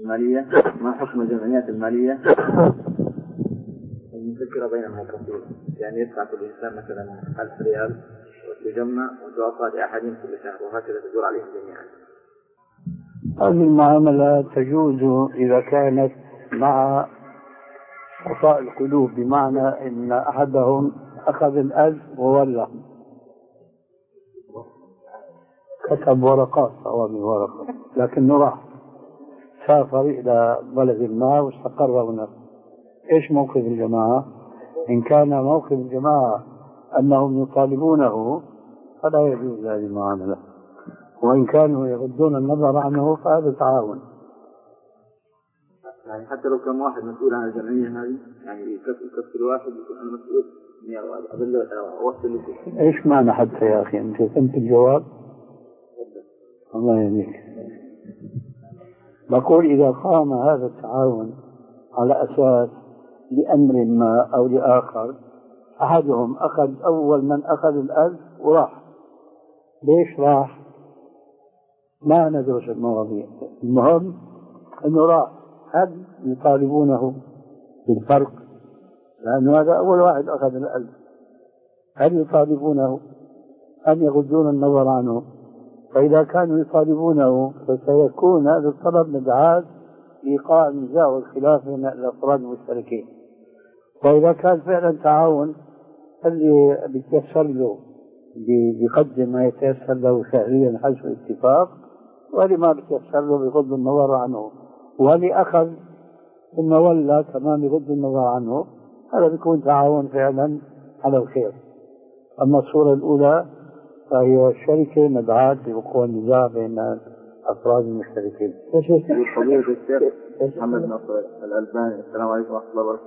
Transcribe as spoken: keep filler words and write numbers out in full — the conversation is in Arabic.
المالية، ما حكم الجمعيات المالية المفكرة بين الموظفين؟ يعني يدفع كل إنسان مثلا ألف ريال وتجمع وتعطى لأحدهم كل شهر وهكذا تدور عليهم جميعا. هذه المعاملة تجوز إذا كانت مع صفاء القلوب، بمعنى أن أحدهم أخذ الألف وولى كتب ورقات أوامر ورقة، لكنه راح سافر إلى بلد ما واستقر هناك. إيش موقف الجماعة؟ إن كان موقف الجماعة أنهم يطالبونه فلا يجوز هذه المعاملة، وإن كانوا يغضون النظر عنه فهذا تعاون. يعني حتى لو كان واحد مسؤول عن الجمعية هذه، يعني يكفر واحد يكون أنا مسؤول إني أظل أوصل لكم. إيش معنى حتى يا أخي؟ أنت فهمت الجواب؟ الله يهديك. بقول إذا قام هذا التعاون على أساس لأمر ما أو لآخر، أحدهم أخذ أول من أخذ الألف وراح. ليش راح؟ ما ندرس المواضيع، المهم أنه راح. هل يطالبونه بالفرق؟ لأنه هذا أول واحد أخذ الألف. هل يطالبونه أن يغضون النظر عنه؟ فإذا كانوا يطالبونه فسيكون هذا الطلب مدعاة لإيقاع النزاع والخلاف بين الأفراد المشتركين. وإذا كان فعلا تعاون، اللي بيتيسر له بيقدم ما يتيسر له فعليا حسب الاتفاق، واللي ما بيتيسر له بغض النظر عنه، واللي أخذ ثم ولى كمان بغض النظر عنه، هذا بيكون تعاون فعلا على الخير. أما الصورة الأولى فهي الشركة مدعاة لوقوع النزاع بين أفراد المشتركين. فضيلة الشيخ محمد ناصر الألباني، السلام عليكم ورحمة الله وبركاته.